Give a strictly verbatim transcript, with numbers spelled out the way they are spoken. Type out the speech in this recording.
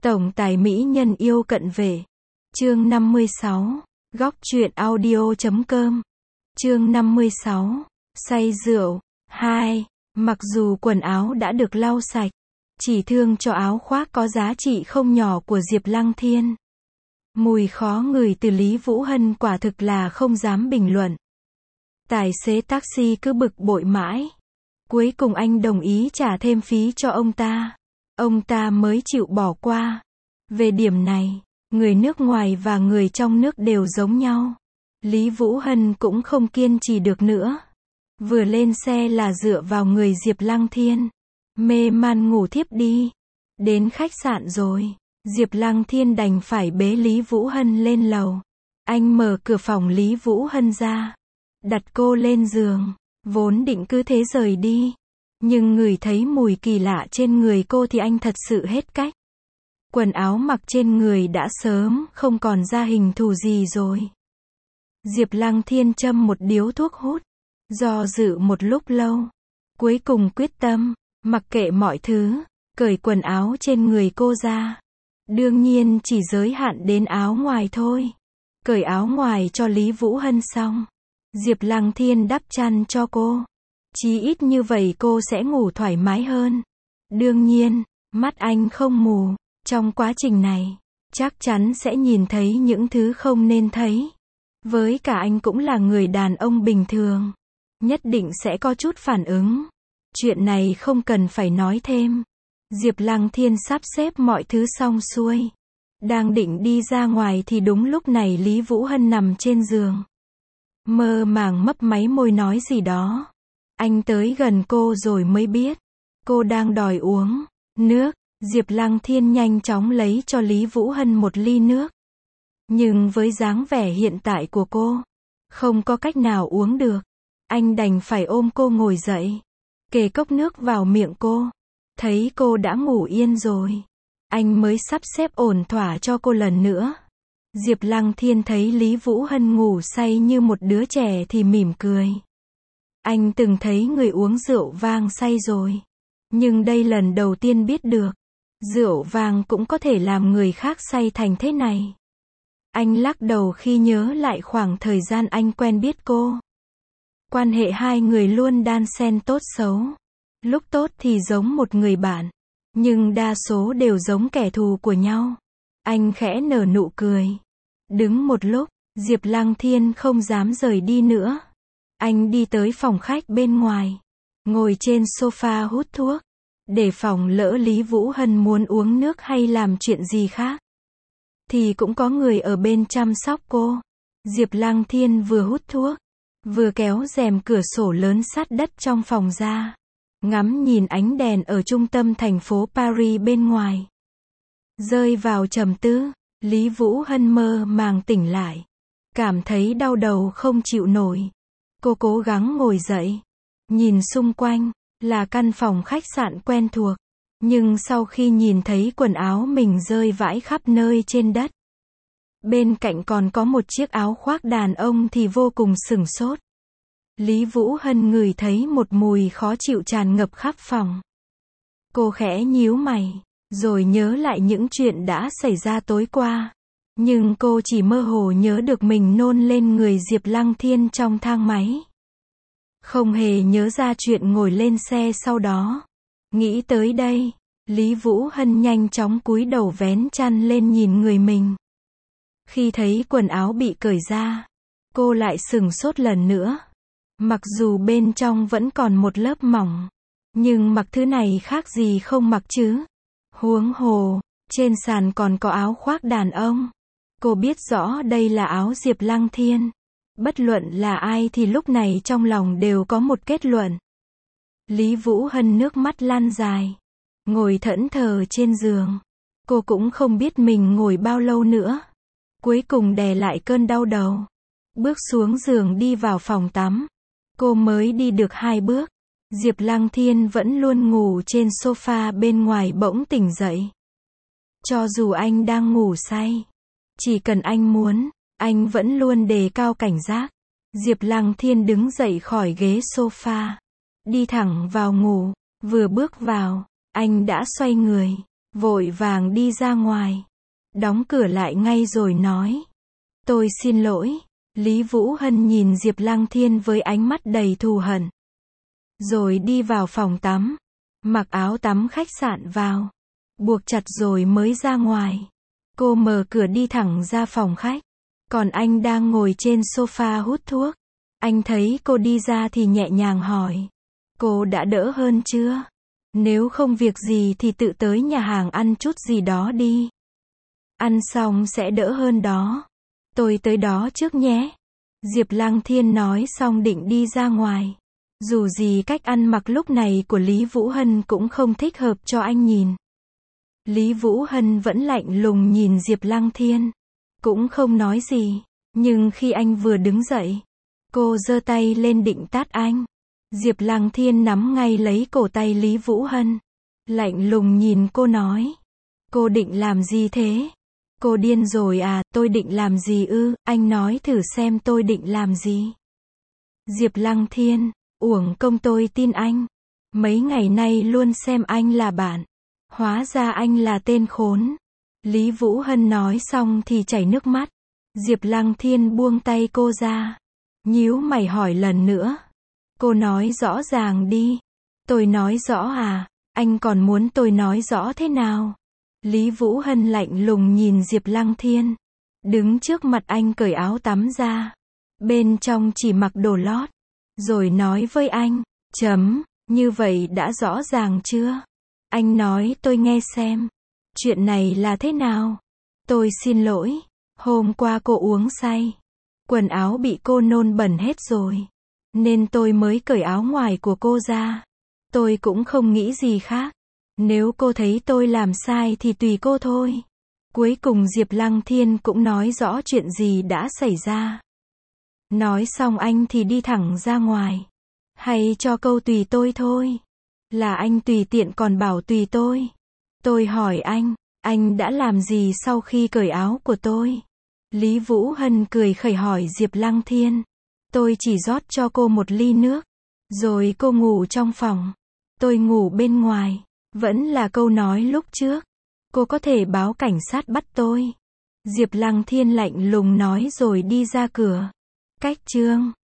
Tổng tài mỹ nhân yêu cận vệ. Chương năm mươi sáu. Góc truyện audio chấm com. Chương năm mươi sáu. Say rượu. hai. Mặc dù quần áo đã được lau sạch, chỉ thương cho áo khoác có giá trị không nhỏ của Diệp Lăng Thiên. Mùi khó ngửi từ Lý Vũ Hân quả thực là không dám bình luận. Tài xế taxi cứ bực bội mãi. Cuối cùng anh đồng ý trả thêm phí cho ông ta. Ông ta mới chịu bỏ qua. Về điểm này, người nước ngoài và người trong nước đều giống nhau. Lý Vũ Hân cũng không kiên trì được nữa. Vừa lên xe là dựa vào người Diệp Lăng Thiên. Mê man ngủ thiếp đi. Đến khách sạn rồi, Diệp Lăng Thiên đành phải bế Lý Vũ Hân lên lầu. Anh mở cửa phòng Lý Vũ Hân ra, đặt cô lên giường, vốn định cứ thế rời đi. Nhưng ngửi thấy mùi kỳ lạ trên người cô thì anh thật sự hết cách. Quần áo mặc trên người đã sớm không còn ra hình thù gì rồi. Diệp Lăng Thiên châm một điếu thuốc hút, do dự một lúc lâu, cuối cùng quyết tâm, mặc kệ mọi thứ, cởi quần áo trên người cô ra. Đương nhiên chỉ giới hạn đến áo ngoài thôi. Cởi áo ngoài cho Lý Vũ Hân xong, Diệp Lăng Thiên đắp chăn cho cô. Chí ít như vậy cô sẽ ngủ thoải mái hơn. Đương nhiên, mắt anh không mù. Trong quá trình này, chắc chắn sẽ nhìn thấy những thứ không nên thấy. Với cả anh cũng là người đàn ông bình thường, nhất định sẽ có chút phản ứng. Chuyện này không cần phải nói thêm. Diệp Lăng Thiên sắp xếp mọi thứ xong xuôi, đang định đi ra ngoài thì đúng lúc này Lý Vũ Hân nằm trên giường, mơ màng mấp máy môi nói gì đó. Anh tới gần cô rồi mới biết, cô đang đòi uống nước. Diệp Lăng Thiên nhanh chóng lấy cho Lý Vũ Hân một ly nước. Nhưng với dáng vẻ hiện tại của cô, không có cách nào uống được. Anh đành phải ôm cô ngồi dậy, kề cốc nước vào miệng cô. Thấy cô đã ngủ yên rồi, anh mới sắp xếp ổn thỏa cho cô lần nữa. Diệp Lăng Thiên thấy Lý Vũ Hân ngủ say như một đứa trẻ thì mỉm cười. Anh từng thấy người uống rượu vang say rồi, nhưng đây lần đầu tiên biết được, rượu vang cũng có thể làm người khác say thành thế này. Anh lắc đầu khi nhớ lại khoảng thời gian anh quen biết cô. Quan hệ hai người luôn đan xen tốt xấu. Lúc tốt thì giống một người bạn, nhưng đa số đều giống kẻ thù của nhau. Anh khẽ nở nụ cười. Đứng một lúc, Diệp Lăng Thiên không dám rời đi nữa. Anh đi tới phòng khách bên ngoài, ngồi trên sofa hút thuốc, để phòng lỡ Lý Vũ Hân muốn uống nước hay làm chuyện gì khác, thì cũng có người ở bên chăm sóc cô. Diệp Lăng Thiên vừa hút thuốc, vừa kéo rèm cửa sổ lớn sát đất trong phòng ra, ngắm nhìn ánh đèn ở trung tâm thành phố Paris bên ngoài. Rơi vào trầm tư, Lý Vũ Hân mơ màng tỉnh lại, cảm thấy đau đầu không chịu nổi. Cô cố gắng ngồi dậy, nhìn xung quanh, là căn phòng khách sạn quen thuộc. Nhưng sau khi nhìn thấy quần áo mình rơi vãi khắp nơi trên đất, bên cạnh còn có một chiếc áo khoác đàn ông thì vô cùng sửng sốt. Lý Vũ Hân ngửi thấy một mùi khó chịu tràn ngập khắp phòng. Cô khẽ nhíu mày, rồi nhớ lại những chuyện đã xảy ra tối qua. Nhưng cô chỉ mơ hồ nhớ được mình nôn lên người Diệp Lăng Thiên trong thang máy. Không hề nhớ ra chuyện ngồi lên xe sau đó. Nghĩ tới đây, Lý Vũ Hân nhanh chóng cúi đầu vén chăn lên nhìn người mình. Khi thấy quần áo bị cởi ra, cô lại sửng sốt lần nữa. Mặc dù bên trong vẫn còn một lớp mỏng, nhưng mặc thứ này khác gì không mặc chứ. Huống hồ, trên sàn còn có áo khoác đàn ông. Cô biết rõ đây là áo Diệp Lăng Thiên. Bất luận là ai thì lúc này trong lòng đều có một kết luận. Lý Vũ Hân nước mắt lan dài, ngồi thẫn thờ trên giường. Cô cũng không biết mình ngồi bao lâu nữa. Cuối cùng đè lại cơn đau đầu, bước xuống giường đi vào phòng tắm. Cô mới đi được hai bước, Diệp Lăng Thiên vẫn luôn ngủ trên sofa bên ngoài bỗng tỉnh dậy. Cho dù anh đang ngủ say, chỉ cần anh muốn, anh vẫn luôn đề cao cảnh giác. Diệp Lăng Thiên đứng dậy khỏi ghế sofa, đi thẳng vào ngủ. Vừa bước vào, anh đã xoay người, vội vàng đi ra ngoài, đóng cửa lại ngay rồi nói, tôi xin lỗi. Lý Vũ Hân nhìn Diệp Lăng Thiên với ánh mắt đầy thù hận. Rồi đi vào phòng tắm, mặc áo tắm khách sạn vào, buộc chặt rồi mới ra ngoài. Cô mở cửa đi thẳng ra phòng khách, còn anh đang ngồi trên sofa hút thuốc. Anh thấy cô đi ra thì nhẹ nhàng hỏi, cô đã đỡ hơn chưa? Nếu không việc gì thì tự tới nhà hàng ăn chút gì đó đi. Ăn xong sẽ đỡ hơn đó. Tôi tới đó trước nhé. Diệp Lăng Thiên nói xong định đi ra ngoài. Dù gì cách ăn mặc lúc này của Lý Vũ Hân cũng không thích hợp cho anh nhìn. Lý Vũ Hân vẫn lạnh lùng nhìn Diệp Lăng Thiên, cũng không nói gì. Nhưng khi anh vừa đứng dậy, cô giơ tay lên định tát anh. Diệp Lăng Thiên nắm ngay lấy cổ tay Lý Vũ Hân, lạnh lùng nhìn cô nói, cô định làm gì thế? Cô điên rồi à? Tôi định làm gì ư? Anh nói thử xem tôi định làm gì. Diệp Lăng Thiên, uổng công tôi tin anh. Mấy ngày nay luôn xem anh là bạn. Hóa ra anh là tên khốn. Lý Vũ Hân nói xong thì chảy nước mắt. Diệp Lăng Thiên buông tay cô ra, nhíu mày hỏi lần nữa. Cô nói rõ ràng đi. Tôi nói rõ à? Anh còn muốn tôi nói rõ thế nào? Lý Vũ Hân lạnh lùng nhìn Diệp Lăng Thiên, đứng trước mặt anh cởi áo tắm ra, bên trong chỉ mặc đồ lót, rồi nói với anh, chấm, như vậy đã rõ ràng chưa? Anh nói tôi nghe xem, chuyện này là thế nào? Tôi xin lỗi, hôm qua cô uống say, quần áo bị cô nôn bẩn hết rồi, nên tôi mới cởi áo ngoài của cô ra. Tôi cũng không nghĩ gì khác. Nếu cô thấy tôi làm sai thì tùy cô thôi. Cuối cùng Diệp Lăng Thiên cũng nói rõ chuyện gì đã xảy ra. Nói xong anh thì đi thẳng ra ngoài. Hay cho câu tùy tôi thôi. Là anh tùy tiện còn bảo tùy tôi. Tôi hỏi anh, anh đã làm gì sau khi cởi áo của tôi? Lý Vũ Hân cười khẩy hỏi Diệp Lăng Thiên. Tôi chỉ rót cho cô một ly nước. Rồi cô ngủ trong phòng. Tôi ngủ bên ngoài. Vẫn là câu nói lúc trước. Cô có thể báo cảnh sát bắt tôi. Diệp Lăng Thiên lạnh lùng nói rồi đi ra cửa. Cách chương